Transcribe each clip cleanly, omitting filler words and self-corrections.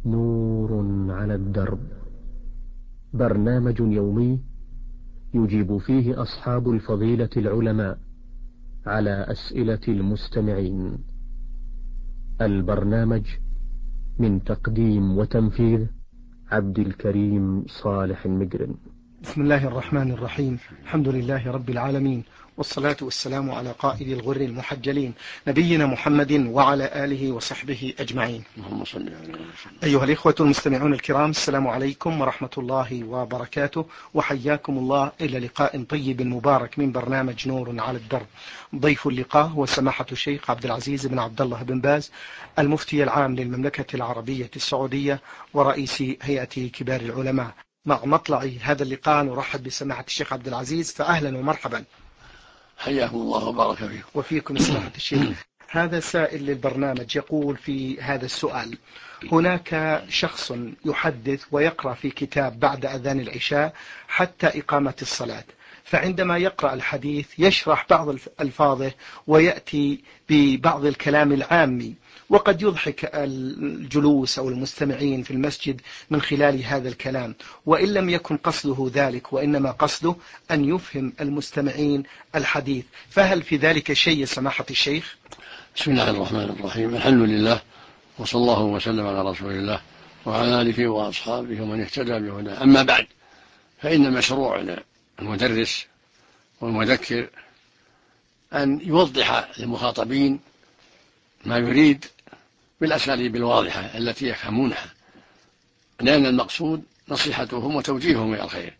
نور على الدرب، برنامج يومي يجيب فيه أصحاب الفضيلة العلماء على أسئلة المستمعين. البرنامج من تقديم وتنفيذ عبد الكريم صالح المقرن. بسم الله الرحمن الرحيم. الحمد لله رب العالمين، والصلاة والسلام على قائد الغر المحجلين نبينا محمد وعلى آله وصحبه أجمعين. اللهم صل على محمد. أيها الإخوة المستمعون الكرام، السلام عليكم ورحمة الله وبركاته، وحياكم الله إلى لقاء طيب مبارك من برنامج نور على الدرب. ضيف اللقاء هو سماحة الشيخ عبد العزيز بن عبد الله بن باز، المفتي العام للمملكة العربية السعودية ورئيس هيئة كبار العلماء. مع مطلع هذا اللقاء نرحب بسماحة الشيخ عبد العزيز، فأهلا ومرحبا. حياكم الله وبارك فيكم. وفيكم سماحة الشيخ. هذا سائل للبرنامج يقول في هذا السؤال: هناك شخص يحدث ويقرأ في كتاب بعد أذان العشاء حتى إقامة الصلاة، فعندما يقرأ الحديث يشرح بعض ألفاظه ويأتي ببعض الكلام العامي، وقد يضحك الجلوس أو المستمعين في المسجد من خلال هذا الكلام، وإن لم يكن قصده ذلك وإنما قصده أن يفهم المستمعين الحديث، فهل في ذلك شيء يا سماحة الشيخ؟ بسم الله الرحمن الرحيم. الحمد لله، وصلى الله وسلم على رسول الله وعلى آله وأصحابه ومن اهتدى بهداه. أما بعد، فإن مشروع المدرس والمذكر أن يوضح للمخاطبين ما يريد بالأساليب الواضحة التي يفهمونها، لأن المقصود نصيحتهم وتوجيههم إلى الخير،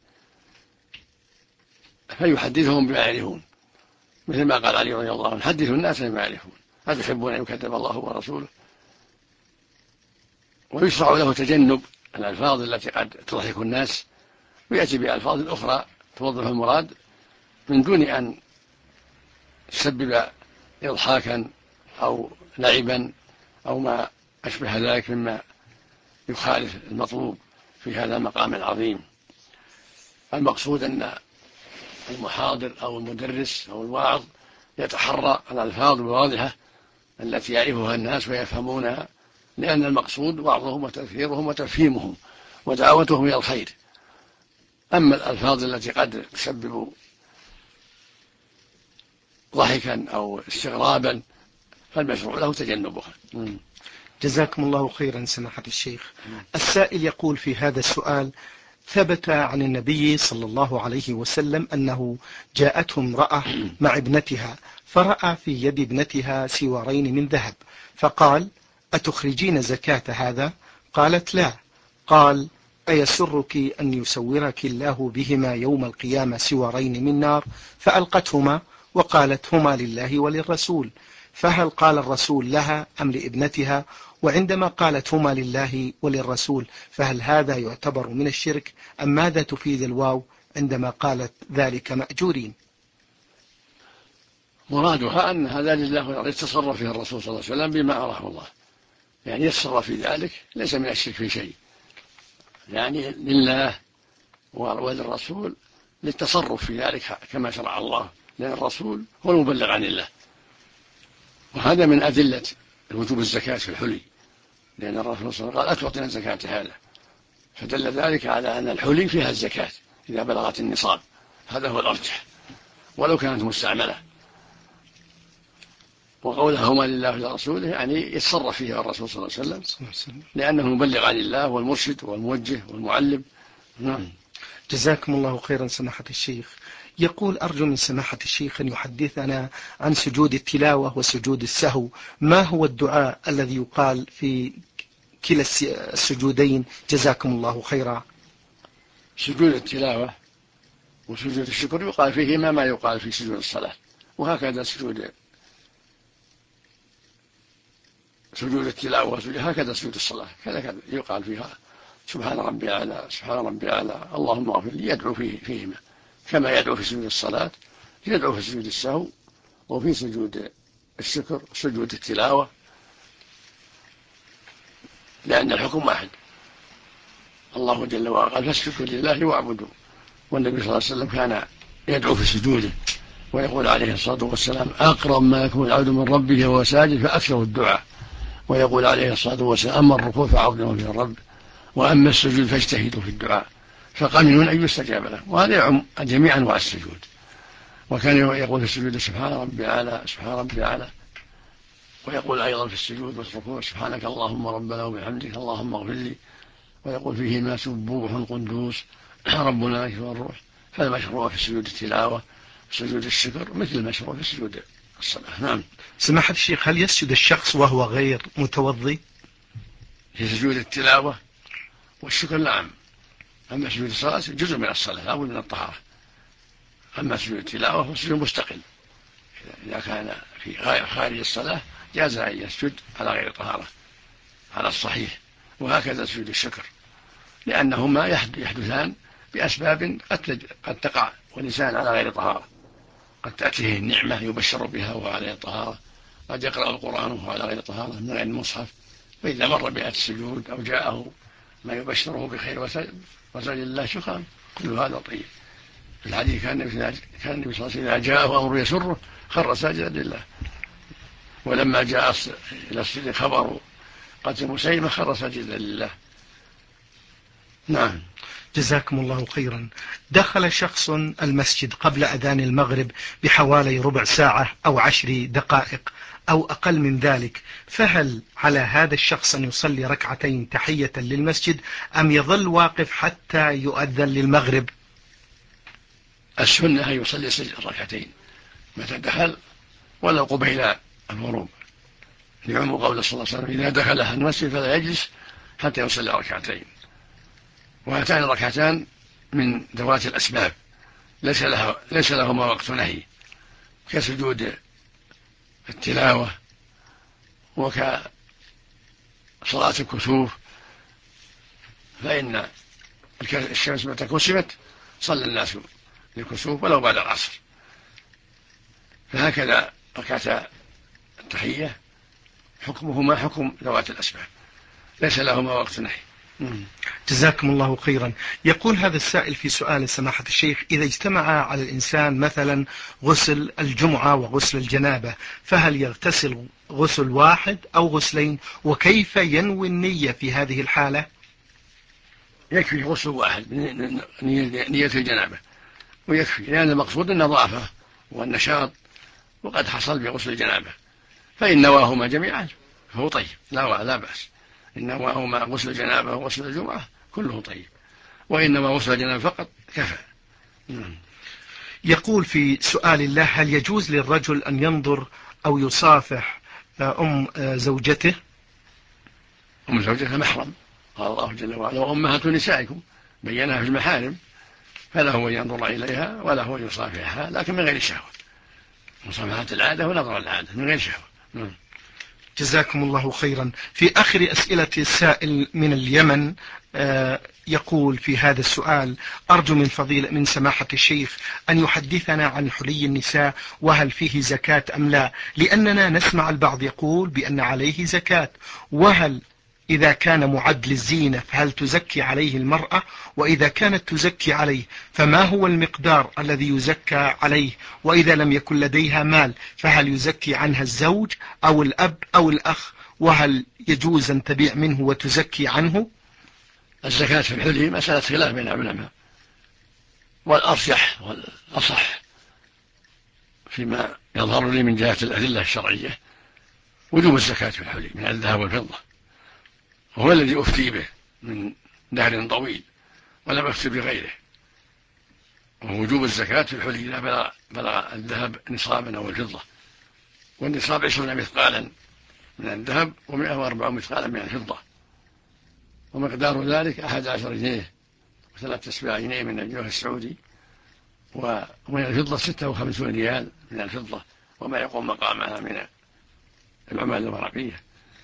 فيحدثهم بما يعرفون، مثل ما قال علي رضي الله عنه: حدثوا الناس بما يعرفون، هل تحبون أن يكذب الله ورسوله؟ ويشرع له تجنب الألفاظ التي قد تضحك الناس، ويأتي بألفاظ أخرى توضح المراد من دون أن تسبب إضحاكا أو لعبا أو ما أشبه ذلك مما يخالف المطلوب في هذا المقام العظيم. المقصود أن المحاضر أو المدرس أو الواعظ يتحرى الألفاظ الواضحة التي يعرفها الناس ويفهمونها، لأن المقصود وعظهم وتذكيرهم وتفهيمهم ودعوتهم إلى الخير. أما الألفاظ التي قد تسبب ضحكا أو استغرابا فالمشروع له تجنبها. جزاكم الله خيرا سماحة الشيخ. السائل يقول في هذا السؤال: ثبت عن النبي صلى الله عليه وسلم أنه جاءته امرأة مع ابنتها، فرأى في يد ابنتها سوارين من ذهب، فقال: أتخرجين زكاة هذا؟ قالت: لا. قال: أيسرك أن يسورك الله بهما يوم القيامة سوارين من نار؟ فألقتهما وقالت: هما لله وللرسول. فهل قال الرسول لها أم لابنتها؟ وعندما قالت هما لله وللرسول فهل هذا يعتبر من الشرك، أم ماذا تفيد الواو عندما قالت ذلك مأجورين؟ مرادها أن هذا لله يتصرف فيه الرسول صلى الله عليه وسلم بما أراه الله، يعني يتصرف في ذلك، ليس من الشرك في شيء، يعني لله وللرسول للتصرف في ذلك كما شرع الله، لأن الرسول هو المبلغ عن الله. وهذا من أدلة وجوب الزكاة في الحلي، لأن الرسول صلى الله عليه وسلم قال: أتعطينا زكاة هذا؟ فدل ذلك على أن الحلي فيها الزكاة إذا بلغت النصاب، هذا هو الأرجح ولو كانت مستعملة. وقولهما لله ولرسوله يعني يتصرف فيها الرسول صلى الله عليه وسلم، لأنه مبلغ عن الله والمرشد والموجه والمعلم. نعم. جزاكم الله خيرا سماحة الشيخ. يقول: أرجو من سماحة الشيخ أن يحدثنا عن سجود التلاوة وسجود السهو، ما هو الدعاء الذي يقال في كلا السجودين؟ جزاكم الله خيرا. سجود التلاوة وسجود الشكر يقال فيهما ما يقال في سجود الصلاة، وهكذا سجود التلاوة هكذا سجود الصلاة كذا يقال فيها: سبحان ربي الأعلى، سبحان ربي الأعلى، اللهم اغفر لي، يدعو فيهما كما يدعو في سجود الصلاة، يدعو في سجود السهو وفي سجود الشكر سجود التلاوة، لأن الحكم واحد. الله جل وعلا قال: فاسجدوا لله واعبدوا. والنبي صلى الله عليه وسلم كان يدعو في سجوده ويقول عليه الصلاة والسلام: أقرب ما يكون العبد من ربه وهو ساجد فأكثر الدعاء. ويقول عليه الصلاة والسلام: أما الركوع فعظموا فيه الرب، وأما السجود فاجتهدوا في الدعاء فقمن أن يستجاب له. وهذا يعم جميع أنواع السجود. وكان يقول في السجود: سبحان ربي الأعلى، سبحان ربي الأعلى. ويقول أيضا في السجود والركوع: سبحانك اللهم ربنا وبحمدك اللهم اغفر لي. ويقول فيهما: سبوح قدوس ربنا يشفى الروح. فالمشروع في سجود التلاوة وسجود الشكر مثل المشروع في سجود الصلاة. نعم. سماحة الشيخ، هل يسجد الشخص وهو غير متوضي؟ في سجود التلاوة والشكر نعم. أما سجود الصلاة جزء من الصلاة لا بد من الطهارة. أما سجود التلاوة هو سجود مستقل، إذا كان في خارج الصلاة جاز أن يسجد على غير طهارة على الصحيح. وهكذا سجود الشكر، لأنهما يحدثان بأسباب قد تقع والإنسان على غير طهارة. قد تأتيه النعمة يبشر بها وهو على غير طهارة، قد يقرأ القرآن وهو على غير طهارة من غير المصحف، فإذا مر بآية السجود أو جاءه ما يبشره بخير وسجد الله شكرا، كل هذا طيب. في الحديث كان النبي صلى الله عليه وسلم إذا جاءه أمر يسره خر ساجدا لله. ولما جاء إلى الصديق خبر قتل مسيلمة خر ساجدا لله. نعم. جزاكم الله خيرا. دخل شخص المسجد قبل أذان المغرب بحوالي ربع ساعة أو 10 دقائق أو أقل من ذلك، فهل على هذا الشخص أن يصلي ركعتين تحية للمسجد أم يظل واقف حتى يؤذن للمغرب؟ السنة أن يصلي ركعتين متى دخل ولو قبيل الغروب، لعموم قول صلى الله عليه وسلم: إذا دخل أحد المسجد فلا يجلس حتى يصلي ركعتين. وهاتان الركعتان من ذوات الأسباب ليس لهما وقت نهي، كسجود التلاوة وكصلاة الكسوف، فإن الشمس متى كسفت صلى الناس للكسوف ولو بعد العصر. فهكذا ركعتا التحية حكمهما حكم ذوات الأسباب ليس لهما وقت نهي. جزاكم الله خيرا. يقول هذا السائل في سؤال سماحة الشيخ: إذا اجتمع على الإنسان مثلا غسل الجمعة وغسل الجنابة، فهل يغتسل غسل واحد أو غسلين؟ وكيف ينوي النية في هذه الحالة؟ يكفي غسل واحد، نية الجنابة ويكفي، لأن المقصود النظافة والنشاط، وقد حصل بغسل الجنابة. فإن نواهما جميعا فهو طيب لا بأس. إن نواهما غسل الجنابة وغسل الجمعة كله طيب، وإنما غسل الجنابة فقط كفى. يقول في سؤال الله: هل يجوز للرجل أن ينظر أو يصافح زوجته؟ أم زوجته محرم، قال الله جل وعلا: وأمهات نسائكم، بينها في المحارم، فله أن ينظر إليها وله أن يصافحها، لكن من غير شهوة، مصافحة العادة ونظر العادة من غير شهوة. جزاكم الله خيرا. في آخر أسئلة السائل من اليمن يقول في هذا السؤال: أرجو من سماحة الشيخ أن يحدثنا عن حلي النساء، وهل فيه زكاة أم لا؟ لأننا نسمع البعض يقول بأن عليه زكاة، وهل إذا كان معد للزينة فهل تزكي عليه المرأة؟ وإذا كانت تزكي عليه فما هو المقدار الذي يزكى عليه؟ وإذا لم يكن لديها مال فهل يزكي عنها الزوج أو الأب أو الأخ؟ وهل يجوز أن تبيع منه وتزكي عنه؟ الزكاة في الحلي مسألة خلاف بين العلماء، والأرجح والأصح فيما يظهر لي من جهة الأدلة الشرعية وجوب الزكاة في الحلي من الذهب والفضة، وهو الذي أفتي به من دهر طويل ولم أفتي بغيره، ووجوب الزكاة في الحلي إذا بلغ الذهب نصابا أو الفضة، والنصاب 20 مثقالا من الذهب و104 مثقالا من الفضة، ومقدار ذلك 11 جنيه و3 جنيه من الجنيه السعودي، ومن الفضة 56 ريال من الفضة وما يقوم مقامها من العمال الورقية.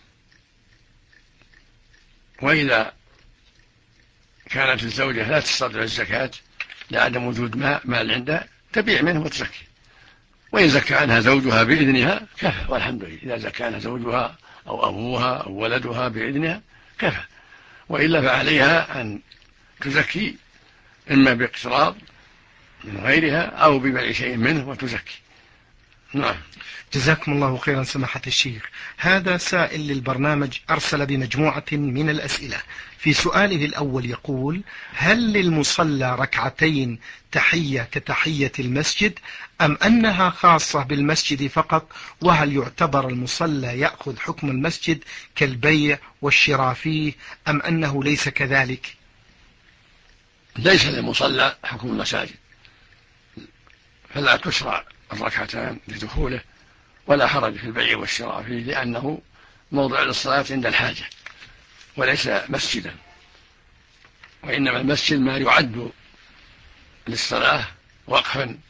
وإذا كانت الزوجة لا تستطيع الزكاة لعدم وجود مال عندها تبيع منه وتزكي، وإن زكى عنها زوجها بإذنها كفى، والحمد لله. إذا زكى عنها زوجها أو أبوها أو ولدها بإذنها كفى، وإلا فعليها أن تزكي إما باقتراض من غيرها أو ببيع شيء منه وتزكي. نعم. جزاكم الله خيرا سماحة الشيخ. هذا سائل للبرنامج أرسل بمجموعة من الأسئلة. في سؤاله الأول يقول: هل للمصلى ركعتين تحية كتحية المسجد، أم أنها خاصة بالمسجد فقط؟ وهل يعتبر المصلى يأخذ حكم المسجد كالبيع والشراء فيه، أم أنه ليس كذلك؟ ليس للمصلى حكم المساجد، فلا تشرع الركعتان لدخوله، ولا حرج في البيع والشراء فيه، لأنه موضع للصلاة عند الحاجة وليس مسجدا. وإنما المسجد ما يعد للصلاة وقفا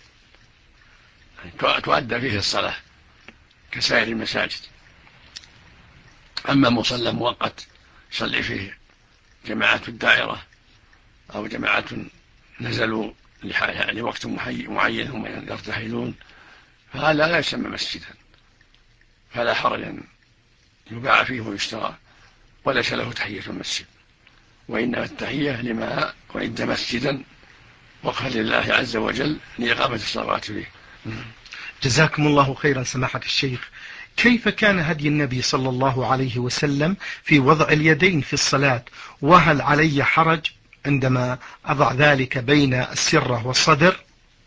تؤدى فيه الصلاة كسائر المساجد. أما مصلى مؤقت يصلي فيه جماعة الدائرة أو جماعة نزلوا لوقت معين هم يرتحلون، فهذا لا يسمى مسجدا، فلا حرج أن يباع فيه ويشترى، وليس له تحية المسجد، وإنما التحية لما أعد مسجدا وقفا لله عز وجل لإقامة الصلوات فيه. جزاكم الله خيرا سماحة الشيخ. كيف كان هدي النبي صلى الله عليه وسلم في وضع اليدين في الصلاة؟ وهل علي حرج عندما أضع ذلك بين السرة والصدر؟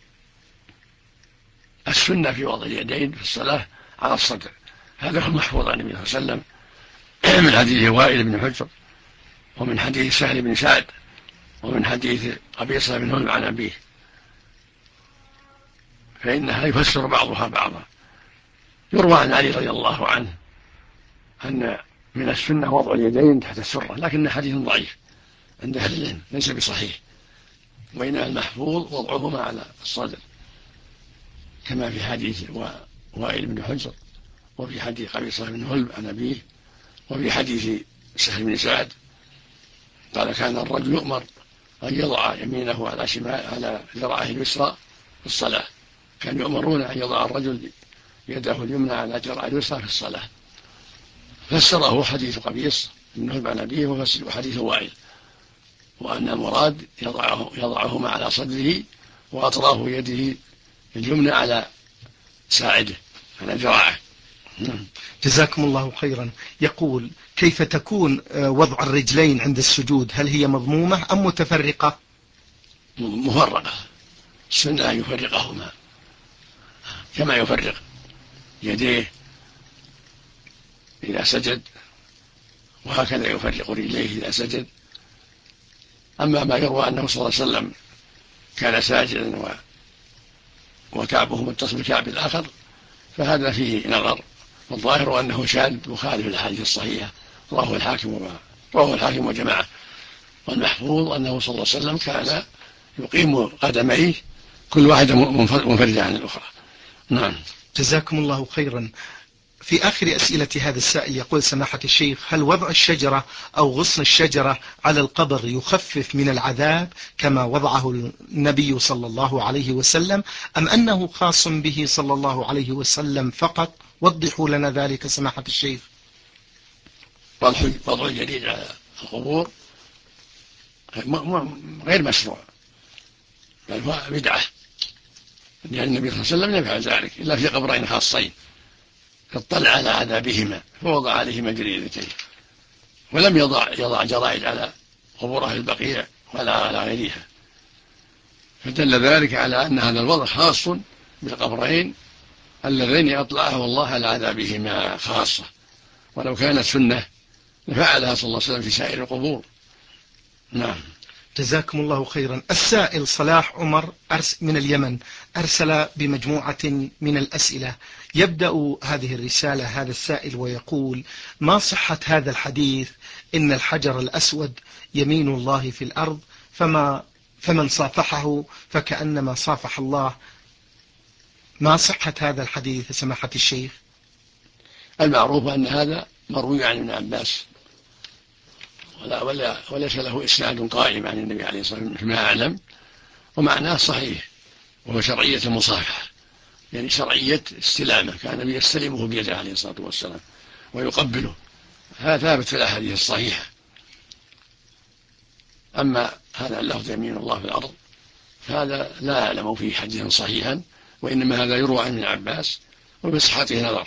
السنة في وضع اليدين في الصلاة على الصدر، هذا هو المحفوظ عن النبي صلى الله عليه وسلم من حديث وائل بن حجر، ومن حديث سهل بن سعد، ومن حديث قبيصة بن هلم عن أبيه، فإنها يفسر بعضها بعضا. يروى عن علي رضي الله عنه أن من السنة وضع اليدين تحت السرة، لكن حديث ضعيف عند أهل العلم ليس بصحيح، وإنما المحفوظ وضعهما على الصدر، كما في حديث وائل بن حجر، وفي حديث قبيصة بن هلم عن أبيه، وفي حديث سهل بن سعد قال: كان الرجل يؤمر أن يضع يمينه على ذراعه اليسرى في الصلاة، كان يؤمرون أن يضع الرجل يده اليمنى على ذراعه اليسرى في الصلاة. فسره حديث قبيص بن هلم عن أبيه وحديث وائل، وأن المراد يضعهما على صدره وأطراف يده اليمنى على ساعده على ذراعه. جزاكم الله خيرا. يقول: كيف تكون وضع الرجلين عند السجود؟ هل هي مضمومة أم متفرقة؟ مفرقة، السنة أن يفرقهما كما يفرق يديه إذا سجد، وهكذا يفرق رجليه إذا سجد. أما ما يروى أنه صلى الله عليه وسلم كان ساجدا وكعبه متصل بكعب الآخر، فهذا فيه نظر، والظاهر أنه شاذ مخالف الأحاديث الصحيحة، رواه الحاكم وجماعة. والمحفوظ أنه صلى الله عليه وسلم كان يقيم قدميه كل واحدة منفردة عن الأخرى. نعم. جزاكم الله خيرا. في آخر أسئلة هذا السائل يقول: سماحة الشيخ، هل وضع الشجرة أو غصن الشجرة على القبر يخفف من العذاب كما وضعه النبي صلى الله عليه وسلم، أم أنه خاص به صلى الله عليه وسلم فقط؟ وضحوا لنا ذلك سماحة الشيخ. وضع الجديد على القبور غير مشروع، بل هو بدعة، لأن النبي صلى الله عليه وسلم لم يفعل ذلك إلا في قبرين خاصين، اطلع على عذابهما فوضع عليهما جريدتين، ولم يضع جرائد على قبور أهل البقيع ولا على غيرها، فدل ذلك على أن هذا الوضع خاص بالقبرين اللذين أطلعه الله على عذابهما خاصة، ولو كانت سنة لفعلها صلى الله عليه وسلم في سائر القبور. نعم. جزاكم الله خيرا. السائل صلاح عمر من اليمن أرسل بمجموعة من الأسئلة. يبدأ هذه الرسالة هذا السائل ويقول: ما صحة هذا الحديث إن الحجر الأسود يمين الله في الأرض، فمن صافحه فكأنما صافح الله؟ ما صحة هذا الحديث سماحة الشيخ؟ المعروف أن هذا مروي عن ابن عباس، وليس له إسناد قائم عن النبي عليه الصلاة والسلام فيما أعلم، ومعناه صحيح، وهو شرعية المصافحة، يعني شرعية استلامه، كان النبي يستلمه بيده عليه الصلاة والسلام ويقبله، هذا ثابت في الأحاديث الصحيحة. أما هذا اللفظ يمين الله في الأرض فهذا لا أعلم فيه حديثا صحيحا، وإنما هذا يروى عن ابن عباس وبصحته نظر،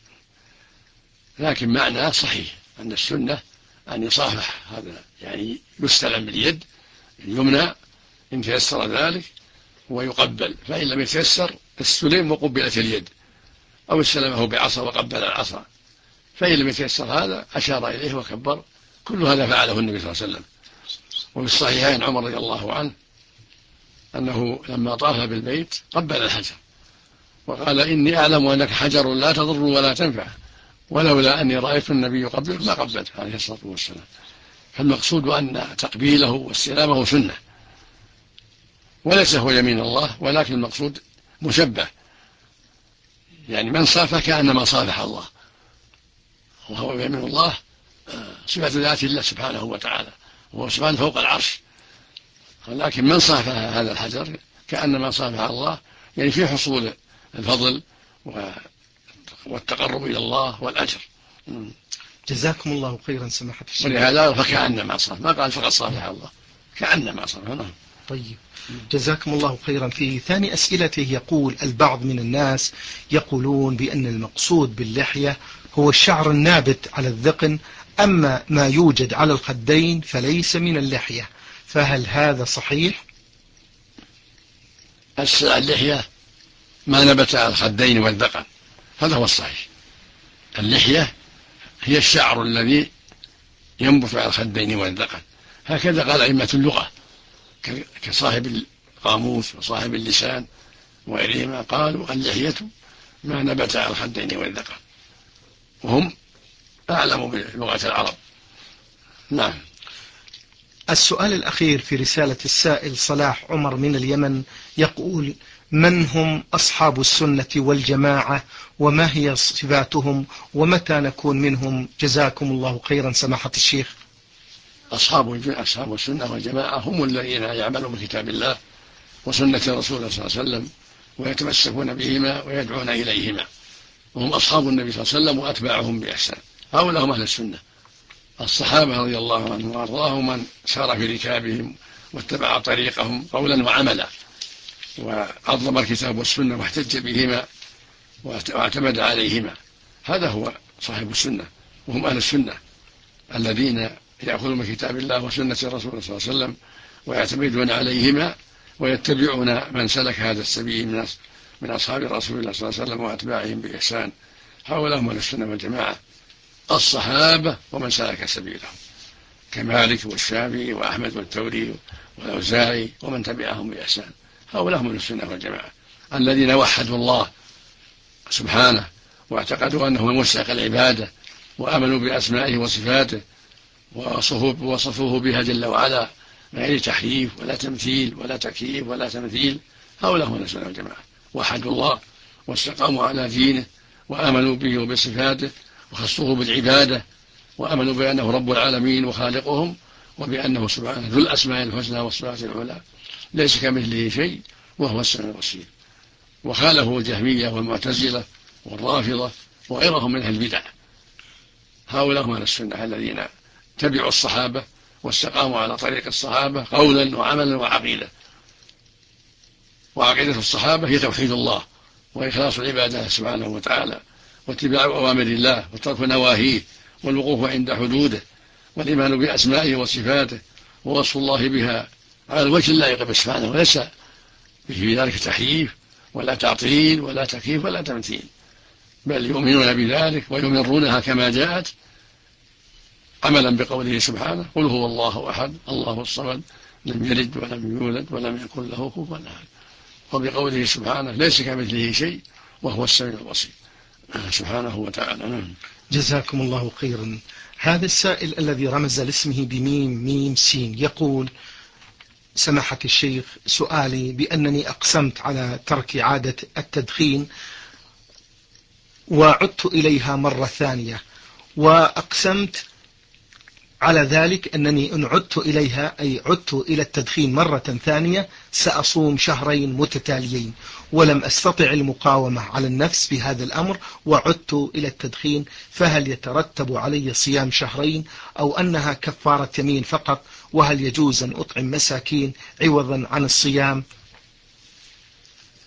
لكن معناه صحيح أن السنة أن يصافح، هذا يعني يستلم باليد اليمنى إن تيسر ذلك، ويقبل، فإن لم يتيسر استلم وقبلت اليد، أو استلمه بعصا وقبل العصا، فإن لم يتيسر هذا أشار إليه وكبر. كل هذا فعله النبي صلى الله عليه وسلم. وفي الصحيحين عمر رضي الله عنه أنه لما طاف بالبيت قبل الحجر وقال: إني أعلم أنك حجر لا تضر ولا تنفع، ولولا أني رأيت النبي يقبلك ما قبلت عليه الصلاة والسلام. فالمقصود أن تقبيله واستلامه سنة، وليس هو يمين الله، ولكن المقصود مشبه، يعني من صافح كأنما صافح الله، وهو يمين الله صفة ذات الله سبحانه وتعالى، وهو سبحانه فوق العرش، ولكن من صافح هذا الحجر كأنما صافح الله، يعني في حصول الفضل والتقرب إلى الله والأجر. جزاكم الله خيرا سماحة الشيخ. ولهذا فكأنما صافح، ما قال فقط صافح الله، كأنما صافح. طيب، جزاكم الله خيرا. في ثاني أسئلته يقول: البعض من الناس يقولون بأن المقصود باللحية هو الشعر النابت على الذقن، أما ما يوجد على الخدين فليس من اللحية، فهل هذا صحيح؟ اللحية ما نبت على الخدين والذقن، هذا هو الصحيح. اللحية هي الشعر الذي ينبت على الخدين والذقن، هكذا قال أئمة اللغة كصاحب القاموس وصاحب اللسان وغيرهما، قالوا اللحية ما نبت على الخدين والذقن، وهم أعلم بلغة العرب. نعم. السؤال الأخير في رسالة السائل صلاح عمر من اليمن يقول: من هم أصحاب السنة والجماعة، وما هي صفاتهم، ومتى نكون منهم؟ جزاكم الله خيرا سماحة الشيخ. أصحاب السنة والجماعة هم الذين يعملون بكتاب الله وسنة رسوله صلى الله عليه وسلم، ويتمسكون بهما ويدعون إليهما، وهم أصحاب النبي صلى الله عليه وسلم وأتباعهم بإحسان، هؤلاء هم أهل السنة. الصحابة رضي الله عنهم وأرضاهم من سار في ركابهم واتبع طريقهم قولا وعملا، وعظم الكتاب والسنة واحتج بهما واعتمد عليهما، هذا هو صاحب السنة، وهم أهل السنة الذين يأخذون من كتاب الله وسنة الرسول صلى الله عليه وسلم ويعتمدون عليهما ويتبعون من سلك هذا السبيل من أصحاب رسول الله صلى الله عليه وسلم وأتباعهم بإحسان، هؤلاء هم أهل السنة والجماعة، الصحابة ومن سلك سبيلهم كمالك والشافعي وأحمد والثوري والأوزاعي ومن تبعهم بإحسان، هؤلاء هم أهل السنة والجماعة الذين وحدوا الله سبحانه واعتقدوا أنه مستحق العبادة، وآمنوا بأسمائه وصفاته ووصفوه بها جل وعلا من غير تحريف ولا تمثيل ولا تكييف ولا تمثيل، هؤلاء هم أهل السنة والجماعة، وحدوا الله واستقاموا على دينه وآمنوا به وبصفاته وخصوه بالعبادة، وآمنوا بأنه رب العالمين وخالقهم، وبأنه سبحانه ذو الأسماء الحسنى والصفات العلى ليس كمثله شيء وهو السميع البصير. وخالفوا الجهمية والمعتزلة والرافضة وغيرهم من أهل البدع، هؤلاء هم أهل السنة الذين تبعوا الصحابة واستقاموا على طريق الصحابة قولا وعملا وعقيدة. وعقيدة الصحابة هي توحيد الله وإخلاص العبادة سبحانه وتعالى، واتباع أوامر الله وترك نواهيه والوقوف عند حدوده، والإيمان بأسمائه وصفاته ووصف الله بها على الوجه اللائق به سبحانه، وليس في ذلك تحريف ولا تعطيل ولا تكييف ولا تمثيل، بل يؤمنون بذلك ويمرونها كما جاءت عملا بقوله سبحانه: قل هو الله أحد الله الصمد لم يلد ولم يولد ولم يكن له كفوا أحد، وبقوله سبحانه: ليس كمثله شيء وهو السميع البصير سبحانه وتعالى. جزاكم الله خيرا. هذا السائل الذي رمز لاسمه بميم ميم سين يقول: سماحة الشيخ، سؤالي بأنني أقسمت على ترك عادة التدخين وعدت إليها مرة ثانية، وأقسمت على ذلك أنني إن عدت إليها أي عدت إلى التدخين مرة ثانية سأصوم شهرين متتاليين، ولم أستطع المقاومة على النفس بهذا الأمر وعدت إلى التدخين، فهل يترتب علي صيام شهرين أو أنها كفارة يمين فقط؟ وهل يجوز أن أطعم مساكين عوضا عن الصيام؟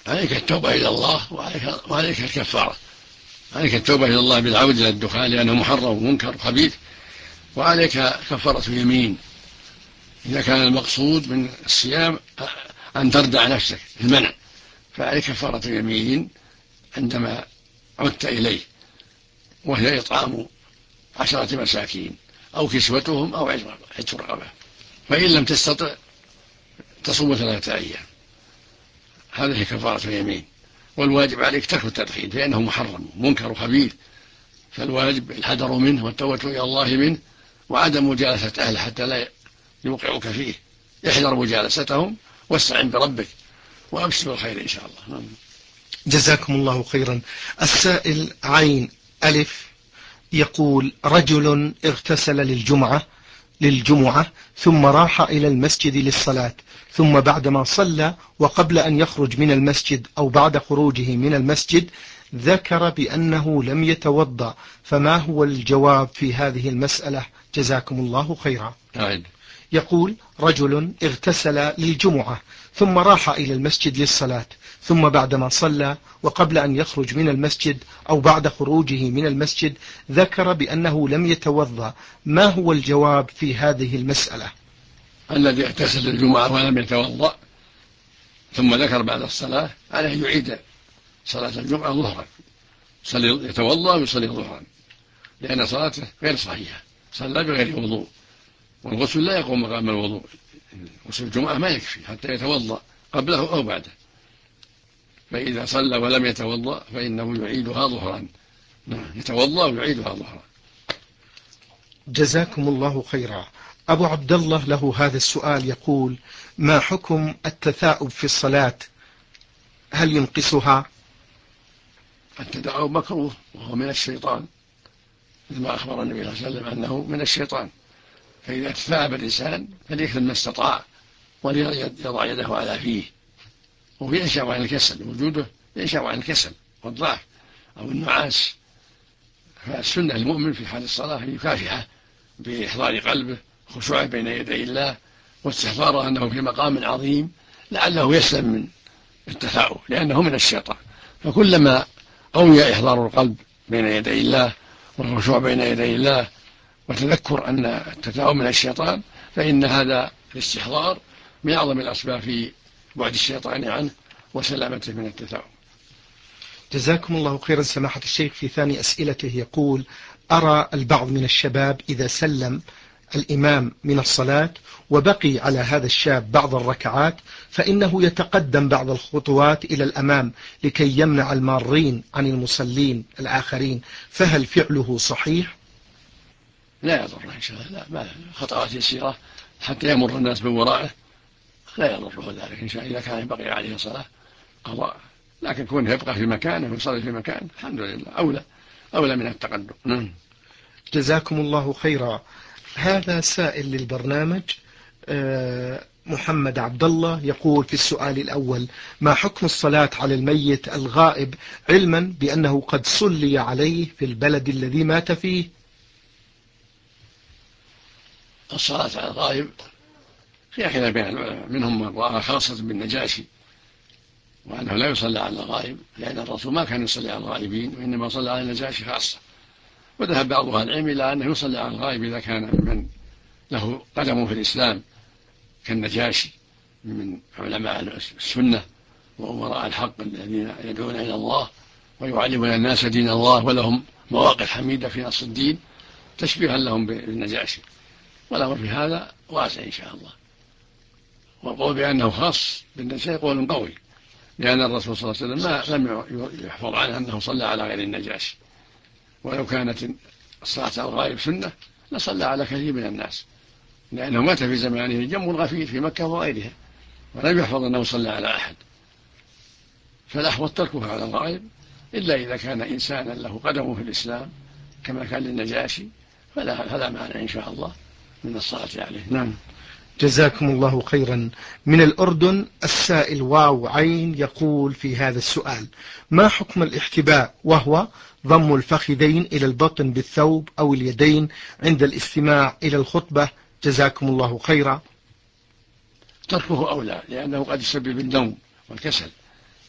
عليك التوبة إلى الله وعليك الكفارة. عليك التوبة إلى الله بالعودة إلى الدخان لأنه محرم ومنكر وخبيث، وعليك كفارة يمين إذا كان المقصود من الصيام أن تردع نفسك المنع، فعليك كفارة يمين عندما عدت إليه، وهي إطعام 10 مساكين أو كسوتهم أو عتق رقبة، فإن لم تستطع تصوم 3 أيام. هذه كفارة يمين. والواجب عليك ترك التدخين فإنه محرم منكر وخبيث، فالواجب الحذر منه والتوبة إلى الله منه، وعدم مجالسة أهله حتى لا يوقعك فيه. احذر مجالستهم واستعن بربك وأبشر بالخير إن شاء الله. جزاكم الله خيرا. السائل عين ألف يقول: رجل اغتسل للجمعة ثم راح إلى المسجد للصلاة، ثم بعدما صلى وقبل أن يخرج من المسجد أو بعد خروجه من المسجد ذكر بأنه لم يتوضأ، فما هو الجواب في هذه المسألة؟ جزاكم الله خيرا. يقول: رجل اغتسل للجمعة ثم راح إلى المسجد للصلاة، ثم بعدما صلى وقبل أن يخرج من المسجد أو بعد خروجه من المسجد ذكر بأنه لم يتوضأ، ما هو الجواب في هذه المسألة؟ الذي اغتسل للجمعة ولم يتوضأ ثم ذكر بعد الصلاة عليه يعيد صلاة الجمعة ظهرا، يتوضأ ويصلي ظهرا، لأن صلاته غير صحيحة، صلى بغير وضوء، والغسل لا يقوم مقام الوضوء. غسل الجمعة ما يكفي حتى يتوضأ قبله أو بعده، فإذا صلى ولم يتوضأ فإنه يعيدها ظهرا. يتوضأ ويعيدها ظهرا. جزاكم الله خيرا. أبو عبد الله له هذا السؤال يقول: ما حكم التثاؤب في الصلاة؟ هل ينقصها؟ التثاؤب مكروه وهو من الشيطان، لما أخبر النبي صلى الله عليه وسلم أنه من الشيطان، فإذا تثاءب الإنسان فليكثر ما استطاع وليضع يده على فيه، وهو ينشأ عن الكسل، وجوده ينشأ عن الكسل والضعف أو النعاس. فالسنة المؤمن في حال الصلاة يكافحه بإحضار قلبه، خشوعه بين يدي الله، واستحضاره أنه في مقام عظيم لعله يسلم من التثاؤب لأنه من الشيطان. فكلما قوي إحضار القلب بين يدي الله والخشوع بين يدي الله وتذكر أن التثاؤب من الشيطان، فإن هذا الاستحضار من أعظم الأسباب في بعد الشيطان عنه وسلامته من التثاؤب. جزاكم الله خيرا سماحة الشيخ. في ثاني أسئلته يقول: أرى البعض من الشباب إذا سلم الإمام من الصلاة وبقي على هذا الشاب بعض الركعات فإنه يتقدم بعض الخطوات إلى الأمام لكي يمنع المارين عن المصلين الآخرين، فهل فعله صحيح؟ لا يضر إن شاء الله، لا، ما خطوات يسيرة حتى يمر الناس من ورائه، لا يضره ذلك إن شاء الله. إذا كان يبقي عليه صلاة قضاء، لكن كونه يبقى في مكانه ويصلي في مكانه الحمد لله أولى من التقدم. جزاكم الله خيرا. هذا سائل للبرنامج محمد عبد الله يقول في السؤال الأول: ما حكم الصلاة على الميت الغائب علما بأنه قد صلي عليه في البلد الذي مات فيه؟ الصلاة على الغائب فيها خلاف بين العلماء، منهم من رأى خاصة بالنجاشي وأنه لا يصلى على الغائب، لأن الرسول ما كان يصلي على الغائبين وإنما صلى على النجاشي خاصة. وذهب بعض أهل العلم إلى أنه يصلي على الغائب إذا كان من له قدم في الإسلام كالنجاشي من علماء السنة وأمراء الحق الذين يدعون إلى الله ويعلمون الناس دين الله ولهم مواقف حميدة في نص الدين تشبيها لهم بالنجاشي، والأمر في هذا واسع إن شاء الله. والقول بأنه خاص بالنجاشي قول قوي، لأن الرسول صلى الله عليه وسلم لم يحفظ عنه أنه صلى على غير النجاشي، ولو كانت الصلاة على الغائب سنة لصلى على كثير من الناس، لأنه مات في زمانه جم غفير في مكة وغيرها ولم يحفظ أنه صلى على أحد، فالأحوط تركه على الغائب إلا إذا كان إنسانا له قدمه في الإسلام كما كان للنجاشي فلا معنى إن شاء الله من الصلاة عليه. نعم. جزاكم الله خيرا. من الأردن السائل واو عين يقول في هذا السؤال: ما حكم الاحتباء وهو ضم الفخذين إلى البطن بالثوب أو اليدين عند الاستماع إلى الخطبة؟ جزاكم الله خيرا. تركه أولى، لأنه قد يسبب النوم والكسل،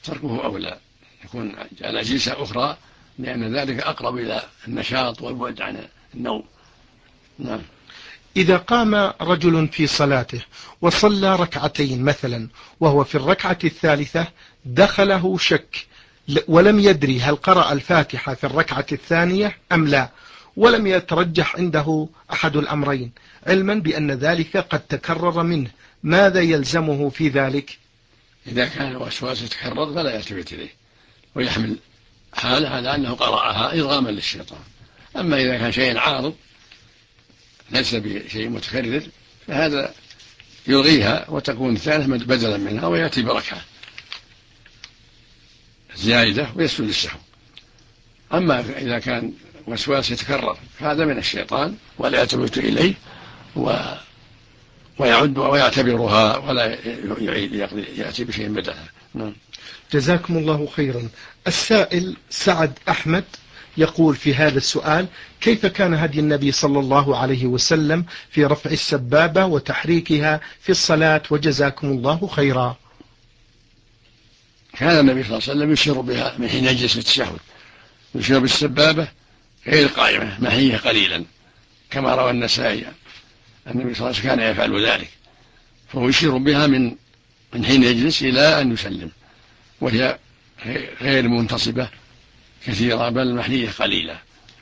تركه أولى، يكون على جلسة أخرى، لأن ذلك أقرب إلى النشاط والبعد عن النوم. نعم. إذا قام رجل في صلاته وصلى ركعتين مثلا، وهو في الركعة الثالثة دخله شك ولم يدري هل قرأ الفاتحة في الركعة الثانية أم لا، ولم يترجح عنده أحد الأمرين، علما بأن ذلك قد تكرر منه، ماذا يلزمه في ذلك؟ إذا كان الوسواس يتكرر فلا يلتفت إليه، ويحمل حاله على أنه قرأها إرغاما للشيطان. أما إذا كان شيء عارض ليس بشيء متكرر فهذا يلغيها وتكون الثالثة بدلا منها، ويأتي بركعة زائدة ويسجد السهو. أما إذا كان وسواس يتكرر فهذا من الشيطان ولا يلتفت إليه ويعد ويعتبرها ولا يأتي بشيء بدلها. نعم. جزاكم الله خيرا. السائل سعد أحمد يقول في هذا السؤال: كيف كان هدي النبي صلى الله عليه وسلم في رفع السبابة وتحريكها في الصلاة، وجزاكم الله خيرا؟ كان النبي صلى الله عليه وسلم يشير بها من حين يجلس في التشهد، يشير بالسبابة غير قائمة محية قليلا، كما روى النسائي النبي صلى الله عليه وسلم كان يفعل ذلك، فهو يشير بها من حين يجلس إلى أن يسلم، وهي غير منتصبة كثيرة بل محنية قليلة،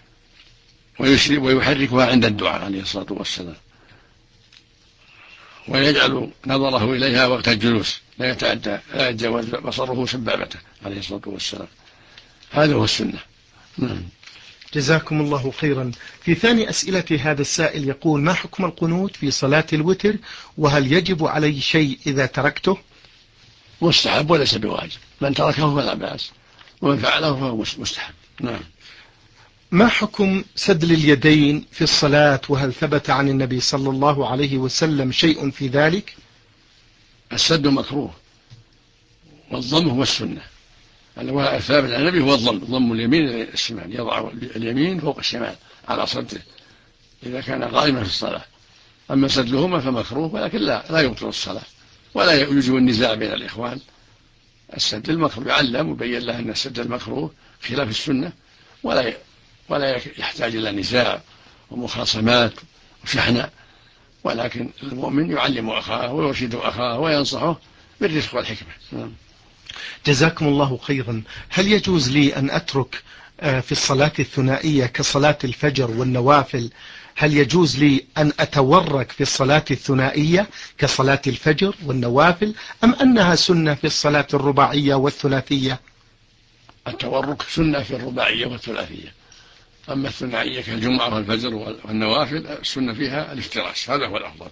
ويحركها عند الدعاء عليه الصلاة والسلام، ويجعل نظره إليها وقت الجلوس لا يتجاوز بصره سبابته عليه الصلاة والسلام. هذا هو السنة. جزاكم الله خيرا. في ثاني أسئلة هذا السائل يقول: ما حكم القنوت في صلاة الوتر، وهل يجب علي شيء إذا تركته؟ مستحب وليس بواجب، من تركه فلا بأس، ومن فعله فهو مستحب. نعم. ما حكم سدل اليدين في الصلاة، وهل ثبت عن النبي صلى الله عليه وسلم شيء في ذلك؟ السد مكروه، والضم هو السنة. الثابت عن النبي هو ضم اليمين إلى الشمال، يضع اليمين فوق الشمال على صدره إذا كان قائما في الصلاة. أما سدلهما فمكروه، ولكن لا يبطل الصلاة، ولا يوجب النزاع بين الإخوان. السد المكروه يعلم وبين له أن السد المكروه خلاف السنة، ولا يحتاج إلى نزاع ومخاصمات وشحنة، ولكن المؤمن يعلم أخاه ويرشد أخاه وينصحه بالرفق والحكمة. جزاكم الله خيرا. هل يجوز لي أن أترك في الصلاة الثنائية كصلاة الفجر والنوافل، هل يجوز لي أن أتورك في الصلاة الثنائية كصلاة الفجر والنوافل، أم أنها سنة في الصلاة الرباعية والثلاثية؟ التورك سنة في الرباعية والثلاثية، أما الثنائية كالجمعة والفجر والنوافل السنة فيها الافتراش، هذا هو الأفضل.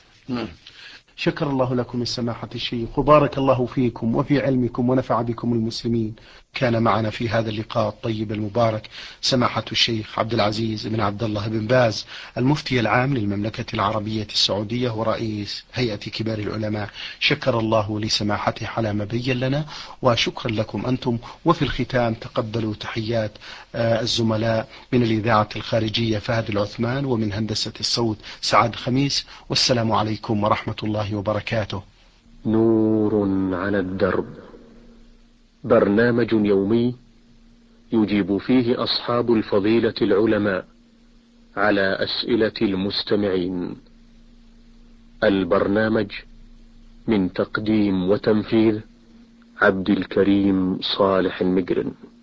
شكر الله لكم السماحة الشيخ، وبارك الله فيكم وفي علمكم ونفع بكم المسلمين. كان معنا في هذا اللقاء الطيب المبارك سماحة الشيخ عبد العزيز بن عبد الله بن باز، المفتي العام للمملكة العربية السعودية ورئيس هيئة كبار العلماء. شكر الله لسماحته على ما بين لنا، وشكرا لكم أنتم. وفي الختام تقبلوا تحيات الزملاء من الإذاعة الخارجية فهد العثمان، ومن هندسة الصوت سعد خميس، والسلام عليكم ورحمة الله وبركاته. نور على الدرب، برنامج يومي يجيب فيه أصحاب الفضيلة العلماء على أسئلة المستمعين. البرنامج من تقديم وتنفيذ عبد الكريم صالح المجرن.